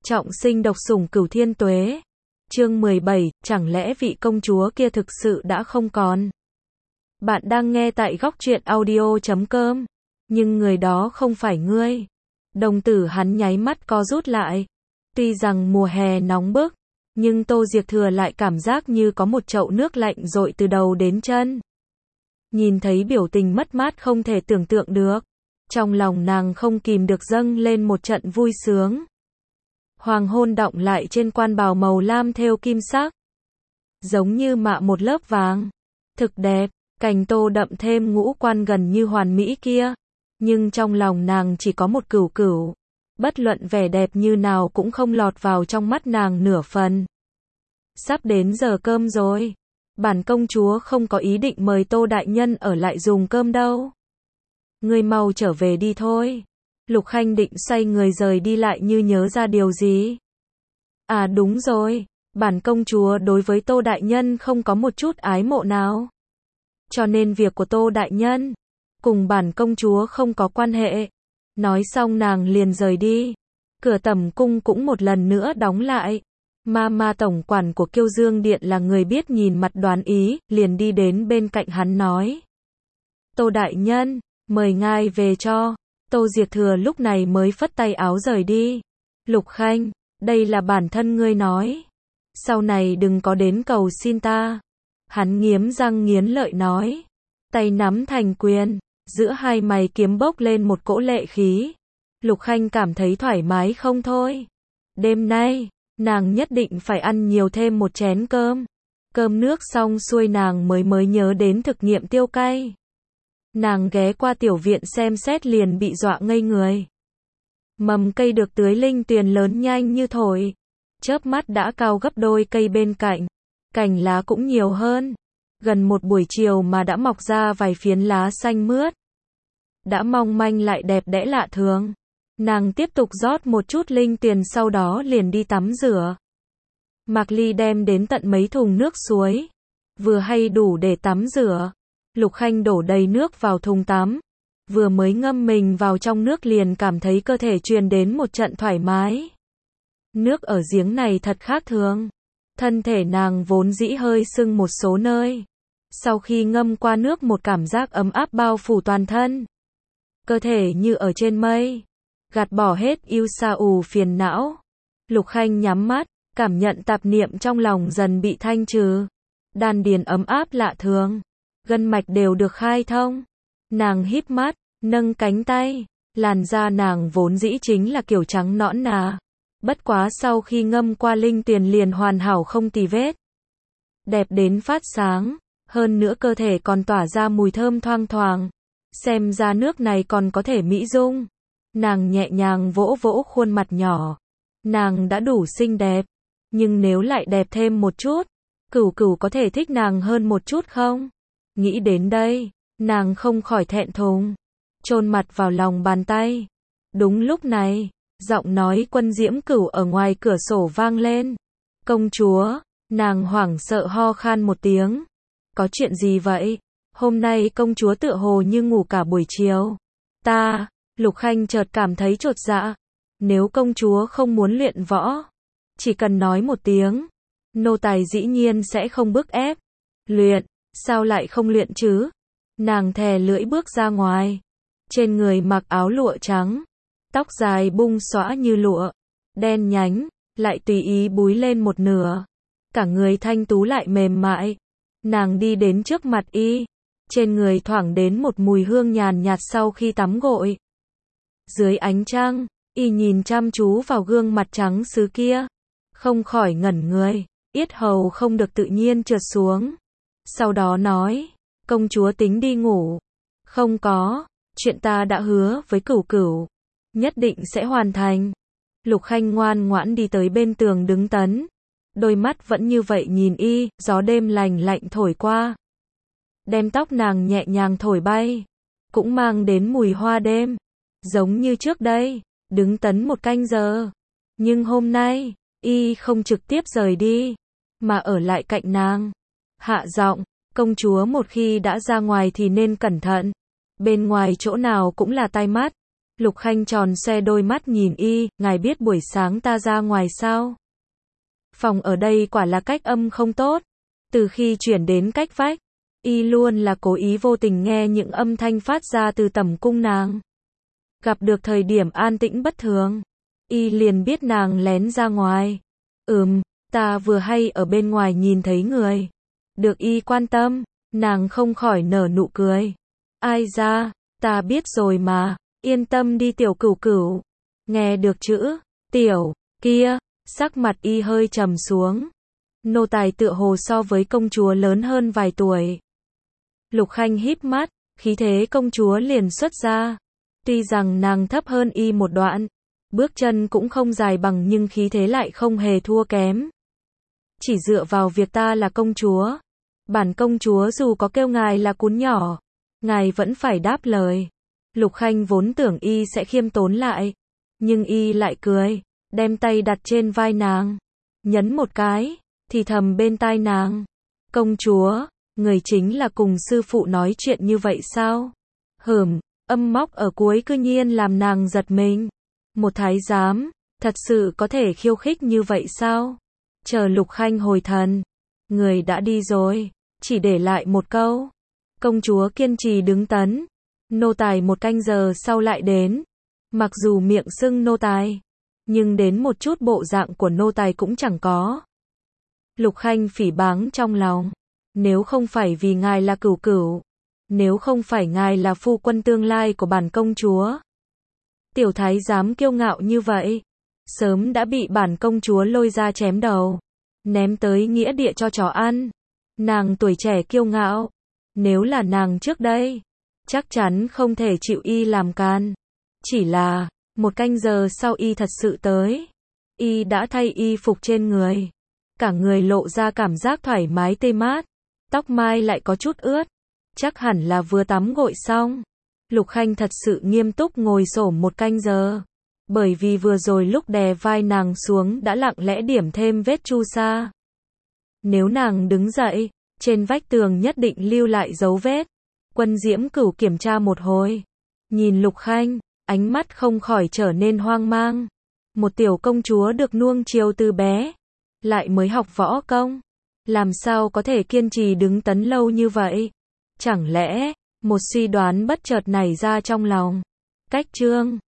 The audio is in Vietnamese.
Trọng sinh độc sủng cửu thiên tuế. Chương 17, chẳng lẽ vị công chúa kia thực sự đã không còn? Bạn đang nghe tại góc truyện audio.com. Nhưng người đó không phải ngươi. Đồng tử hắn nháy mắt co rút lại. Tuy rằng mùa hè nóng bức, nhưng Tô Diệc Thừa lại cảm giác như có một chậu nước lạnh dội từ đầu đến chân. Nhìn thấy biểu tình mất mát không thể tưởng tượng được. Trong lòng nàng không kìm được dâng lên một trận vui sướng. Hoàng hôn đọng lại trên quan bào màu lam thêu kim sắc. Giống như mạ một lớp vàng. Thực đẹp, cành tô đậm thêm ngũ quan gần như hoàn mỹ kia. Nhưng trong lòng nàng chỉ có một cửu cửu. Bất luận vẻ đẹp như nào cũng không lọt vào trong mắt nàng nửa phần. Sắp đến giờ cơm rồi. Bản công chúa không có ý định mời Tô đại nhân ở lại dùng cơm đâu. Ngươi mau trở về đi thôi. Lục Khanh định xoay người rời đi lại như nhớ ra điều gì. À đúng rồi, bản công chúa đối với Tô đại nhân không có một chút ái mộ nào. Cho nên việc của Tô đại nhân cùng bản công chúa không có quan hệ. Nói xong nàng liền rời đi. Cửa tẩm cung cũng một lần nữa đóng lại. Ma tổng quản của Kiêu Dương Điện là người biết nhìn mặt đoán ý, liền đi đến bên cạnh hắn nói. Tô đại nhân, mời ngài về cho. Tô Diệc Thừa lúc này mới phất tay áo rời đi. Lục Khanh, đây là bản thân ngươi nói. Sau này đừng có đến cầu xin ta. Hắn nghiến răng nghiến lợi nói. Tay nắm thành quyền, giữa hai mày kiếm bốc lên một cỗ lệ khí. Lục Khanh cảm thấy thoải mái không thôi. Đêm nay, nàng nhất định phải ăn nhiều thêm một chén cơm. Cơm nước xong xuôi nàng mới nhớ đến thực nghiệm tiêu cay. Nàng ghé qua tiểu viện xem xét liền bị dọa ngây người. Mầm cây được tưới linh tuyền lớn nhanh như thổi. Chớp mắt đã cao gấp đôi cây bên cạnh. Cành lá cũng nhiều hơn. Gần một buổi chiều mà đã mọc ra vài phiến lá xanh mướt. Đã mong manh lại đẹp đẽ lạ thường. Nàng tiếp tục rót một chút linh tuyền sau đó liền đi tắm rửa. Mạc Ly đem đến tận mấy thùng nước suối. Vừa hay đủ để tắm rửa. Lục Khanh đổ đầy nước vào thùng tắm. Vừa mới ngâm mình vào trong nước liền cảm thấy cơ thể truyền đến một trận thoải mái. Nước ở giếng này thật khác thường. Thân thể nàng vốn dĩ hơi sưng một số nơi. Sau khi ngâm qua nước một cảm giác ấm áp bao phủ toàn thân. Cơ thể như ở trên mây. Gạt bỏ hết ưu sa ù phiền não. Lục Khanh nhắm mắt, cảm nhận tạp niệm trong lòng dần bị thanh trừ. Đan điền ấm áp lạ thường. Gân mạch đều được khai thông. Nàng híp mắt, nâng cánh tay. Làn da nàng vốn dĩ chính là kiểu trắng nõn nà. Bất quá sau khi ngâm qua linh tuyền liền hoàn hảo không tì vết. Đẹp đến phát sáng. Hơn nữa cơ thể còn tỏa ra mùi thơm thoang thoảng. Xem ra nước này còn có thể mỹ dung. Nàng nhẹ nhàng vỗ vỗ khuôn mặt nhỏ. Nàng đã đủ xinh đẹp. Nhưng nếu lại đẹp thêm một chút, cửu cửu có thể thích nàng hơn một chút không? Nghĩ đến đây, nàng không khỏi thẹn thùng. Chôn mặt vào lòng bàn tay. Đúng lúc này, giọng nói Quân Diễm Cửu ở ngoài cửa sổ vang lên. Công chúa, nàng hoảng sợ ho khan một tiếng. Có chuyện gì vậy? Hôm nay công chúa tựa hồ như ngủ cả buổi chiều. Lục Khanh chợt cảm thấy chột dạ. Nếu công chúa không muốn luyện võ, chỉ cần nói một tiếng, nô tài dĩ nhiên sẽ không bức ép. Luyện, sao lại không luyện chứ? Nàng thè lưỡi bước ra ngoài. Trên người mặc áo lụa trắng, tóc dài bung xõa như lụa, đen nhánh, lại tùy ý búi lên một nửa. Cả người thanh tú lại mềm mại. Nàng đi đến trước mặt y. Trên người thoảng đến một mùi hương nhàn nhạt sau khi tắm gội. Dưới ánh trăng, y nhìn chăm chú vào gương mặt trắng sứ kia. Không khỏi ngẩn người, yết hầu không được tự nhiên trượt xuống. Sau đó nói, công chúa tính đi ngủ. Không có, chuyện ta đã hứa với cửu cửu. Nhất định sẽ hoàn thành. Lục Khanh ngoan ngoãn đi tới bên tường đứng tấn. Đôi mắt vẫn như vậy nhìn y, gió đêm lành lạnh thổi qua. Đem tóc nàng nhẹ nhàng thổi bay. Cũng mang đến mùi hoa đêm. Giống như trước đây, đứng tấn một canh giờ. Nhưng hôm nay, y không trực tiếp rời đi, mà ở lại cạnh nàng. Hạ giọng, công chúa một khi đã ra ngoài thì nên cẩn thận. Bên ngoài chỗ nào cũng là tai mắt. Lục Khanh tròn xoe đôi mắt nhìn y, ngài biết buổi sáng ta ra ngoài sao? Phòng ở đây quả là cách âm không tốt. Từ khi chuyển đến cách vách, y luôn là cố ý vô tình nghe những âm thanh phát ra từ tẩm cung nàng. Gặp được thời điểm an tĩnh bất thường, y liền biết nàng lén ra ngoài. Ta vừa hay ở bên ngoài nhìn thấy người. Được y quan tâm, nàng không khỏi nở nụ cười. Ai ra, ta biết rồi mà, yên tâm đi tiểu cửu cửu. Nghe được chữ tiểu kia, sắc mặt y hơi trầm xuống. Nô tài tựa hồ so với công chúa lớn hơn vài tuổi. Lục Khanh híp mắt, khí thế công chúa liền xuất ra. Tuy rằng nàng thấp hơn y một đoạn, bước chân cũng không dài bằng nhưng khí thế lại không hề thua kém. Chỉ dựa vào việc ta là công chúa, bản công chúa dù có kêu ngài là cún nhỏ, ngài vẫn phải đáp lời. Lục Khanh vốn tưởng y sẽ khiêm tốn lại, nhưng y lại cười, đem tay đặt trên vai nàng, nhấn một cái, thì thầm bên tai nàng. Công chúa, người chính là cùng sư phụ nói chuyện như vậy sao? Âm móc ở cuối cư nhiên làm nàng giật mình. Một thái giám, thật sự có thể khiêu khích như vậy sao? Chờ Lục Khanh hồi thần, người đã đi rồi, chỉ để lại một câu. Công chúa kiên trì đứng tấn. Nô tài 1 canh giờ sau lại đến. Mặc dù miệng xưng nô tài, nhưng đến một chút bộ dạng của nô tài cũng chẳng có. Lục Khanh phỉ báng trong lòng. Nếu không phải vì ngài là cửu cửu, nếu không phải ngài là phu quân tương lai của bản công chúa, tiểu thái giám kiêu ngạo như vậy, sớm đã bị bản công chúa lôi ra chém đầu, ném tới nghĩa địa cho chó ăn. Nàng tuổi trẻ kiêu ngạo, nếu là nàng trước đây, chắc chắn không thể chịu y làm can. Chỉ là, 1 canh giờ sau y thật sự tới, y đã thay y phục trên người, cả người lộ ra cảm giác thoải mái tê mát, tóc mai lại có chút ướt, chắc hẳn là vừa tắm gội xong. Lục Khanh thật sự nghiêm túc ngồi xổm 1 canh giờ, bởi vì vừa rồi lúc đè vai nàng xuống đã lặng lẽ điểm thêm vết chu sa. Nếu nàng đứng dậy, trên vách tường nhất định lưu lại dấu vết. Quân Diễm Cửu kiểm tra một hồi, nhìn Lục Khanh, ánh mắt không khỏi trở nên hoang mang. Một tiểu công chúa được nuông chiều từ bé, lại mới học võ công, làm sao có thể kiên trì đứng tấn lâu như vậy? Chẳng lẽ, một suy đoán bất chợt nảy ra trong lòng. Cách chương